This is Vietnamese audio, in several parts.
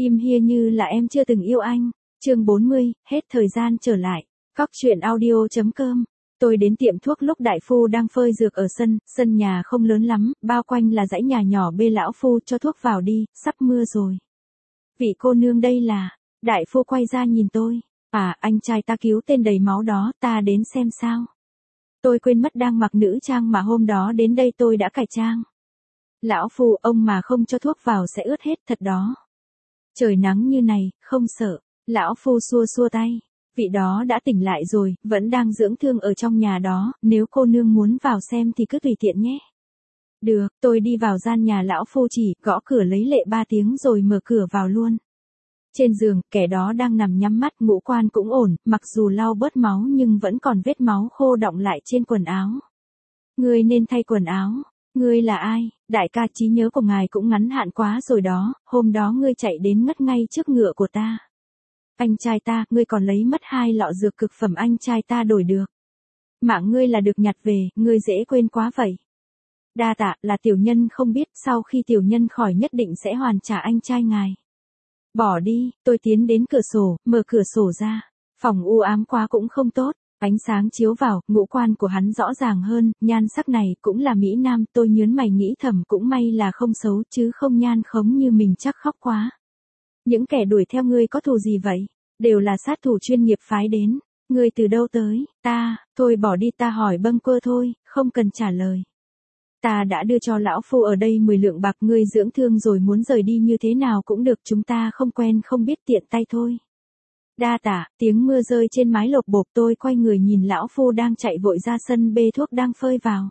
Im hia như là em chưa từng yêu anh. Chương 40, hết thời gian trở lại. Cóc truyện audio.com. Tôi đến tiệm thuốc lúc đại phu đang phơi dược ở sân nhà không lớn lắm, bao quanh là dãy nhà nhỏ bê lão phu cho thuốc vào đi, sắp mưa rồi. Vị cô nương đây là, đại phu quay ra nhìn tôi. À, anh trai ta cứu tên đầy máu đó, ta đến xem sao. Tôi quên mất đang mặc nữ trang mà hôm đó đến đây tôi đã cải trang. Lão phu, ông mà không cho thuốc vào sẽ ướt hết thật đó. Trời nắng như này, không sợ. Lão phu xua xua tay. Vị đó đã tỉnh lại rồi, vẫn đang dưỡng thương ở trong nhà đó, nếu cô nương muốn vào xem thì cứ tùy tiện nhé. Được, tôi đi vào gian nhà lão phu chỉ, gõ cửa lấy lệ 3 tiếng rồi mở cửa vào luôn. Trên giường, kẻ đó đang nằm nhắm mắt, ngũ quan cũng ổn, mặc dù lau bớt máu nhưng vẫn còn vết máu khô đọng lại trên quần áo. Ngươi nên thay quần áo. Ngươi là ai? Đại ca, trí nhớ của ngài cũng ngắn hạn quá rồi đó, hôm đó ngươi chạy đến ngất ngay trước ngựa của ta. Anh trai ta, ngươi còn lấy mất 2 lọ dược cực phẩm anh trai ta đổi được. Mạng ngươi là được nhặt về, ngươi dễ quên quá vậy. Đa tạ, là tiểu nhân không biết, sau khi tiểu nhân khỏi nhất định sẽ hoàn trả anh trai ngài. Bỏ đi, tôi tiến đến cửa sổ, mở cửa sổ ra. Phòng u ám quá cũng không tốt, ánh sáng chiếu vào, ngũ quan của hắn rõ ràng hơn, nhan sắc này cũng là mỹ nam, tôi nhớn mày nghĩ thầm cũng may là không xấu chứ không nhan khống như mình chắc khóc quá. Những kẻ đuổi theo ngươi có thù gì vậy? Đều là sát thủ chuyên nghiệp phái đến. Ngươi từ đâu tới? Ta, thôi bỏ đi, ta hỏi bâng quơ thôi, không cần trả lời. Ta đã đưa cho lão phu ở đây 10 lượng bạc, ngươi dưỡng thương rồi muốn rời đi như thế nào cũng được, chúng ta không quen không biết tiện tay thôi. Đa tạ, tiếng mưa rơi trên mái lộp bộp, tôi quay người nhìn lão phu đang chạy vội ra sân bê thuốc đang phơi vào.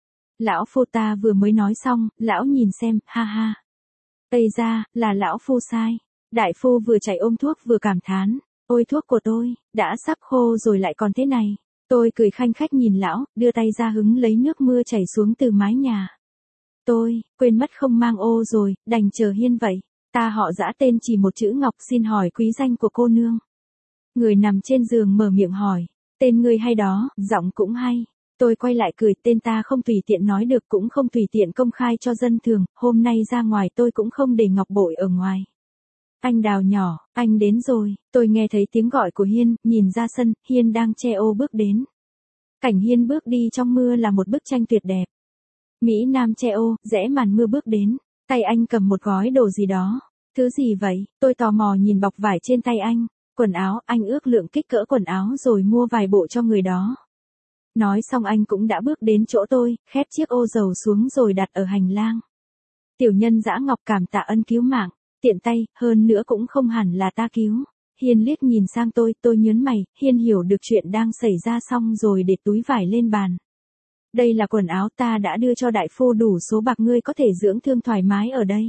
Lão phu, ta vừa mới nói xong, lão nhìn xem, ha ha. Ây ra, là lão phu sai. Đại phu vừa chạy ôm thuốc vừa cảm thán, ôi thuốc của tôi, đã sắp khô rồi lại còn thế này. Tôi cười khanh khách nhìn lão, đưa tay ra hứng lấy nước mưa chảy xuống từ mái nhà. Tôi, quên mất không mang ô rồi, đành chờ Hiên vậy. Ta họ Dã, tên chỉ một chữ Ngọc, xin hỏi quý danh của cô nương. Người nằm trên giường mở miệng hỏi, tên ngươi hay đó, giọng cũng hay. Tôi quay lại cười, tên ta không tùy tiện nói được cũng không tùy tiện công khai cho dân thường, hôm nay ra ngoài tôi cũng không để ngọc bội ở ngoài. Anh Đào nhỏ, anh đến rồi, tôi nghe thấy tiếng gọi của Hiên, nhìn ra sân, Hiên đang che ô bước đến. Cảnh Hiên bước đi trong mưa là một bức tranh tuyệt đẹp. Mỹ Nam che ô, rẽ màn mưa bước đến, tay anh cầm một gói đồ gì đó. Thứ gì vậy? Tôi tò mò nhìn bọc vải trên tay anh. Quần áo, anh ước lượng kích cỡ quần áo rồi mua vài bộ cho người đó. Nói xong anh cũng đã bước đến chỗ tôi, khép chiếc ô dầu xuống rồi đặt ở hành lang. Tiểu nhân Dã Ngọc cảm tạ ân cứu mạng, tiện tay, hơn nữa cũng không hẳn là ta cứu. Hiên liếc nhìn sang tôi nhớn mày, Hiên hiểu được chuyện đang xảy ra xong rồi để túi vải lên bàn. Đây là quần áo ta đã đưa cho đại phu, đủ số bạc, ngươi có thể dưỡng thương thoải mái ở đây.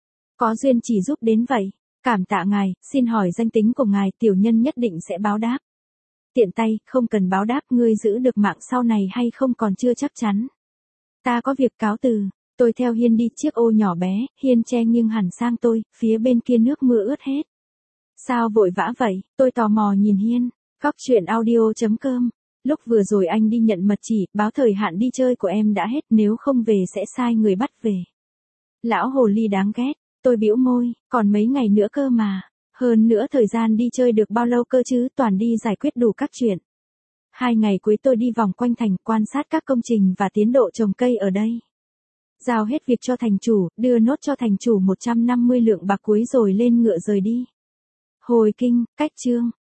Có duyên chỉ giúp đến vậy. Cảm tạ ngài, xin hỏi danh tính của ngài, tiểu nhân nhất định sẽ báo đáp. Tiện tay, không cần báo đáp, ngươi giữ được mạng sau này hay không còn chưa chắc chắn. Ta có việc cáo từ. Tôi theo Hiên đi chiếc ô nhỏ bé, Hiên che nghiêng hẳn sang tôi, phía bên kia nước mưa ướt hết. Sao vội vã vậy? Tôi tò mò nhìn Hiên. Cóc truyện audio.com. Lúc vừa rồi anh đi nhận mật chỉ, báo thời hạn đi chơi của em đã hết, nếu không về sẽ sai người bắt về. Lão hồ ly đáng ghét. Tôi bĩu môi, còn mấy ngày nữa cơ mà. Hơn nữa thời gian đi chơi được bao lâu cơ chứ, toàn đi giải quyết đủ các chuyện. 2 ngày cuối tôi đi vòng quanh thành, quan sát các công trình và tiến độ trồng cây ở đây. Giao hết việc cho thành chủ, đưa nốt cho thành chủ 150 lượng bạc cuối rồi lên ngựa rời đi. Hồi kinh, cách chương.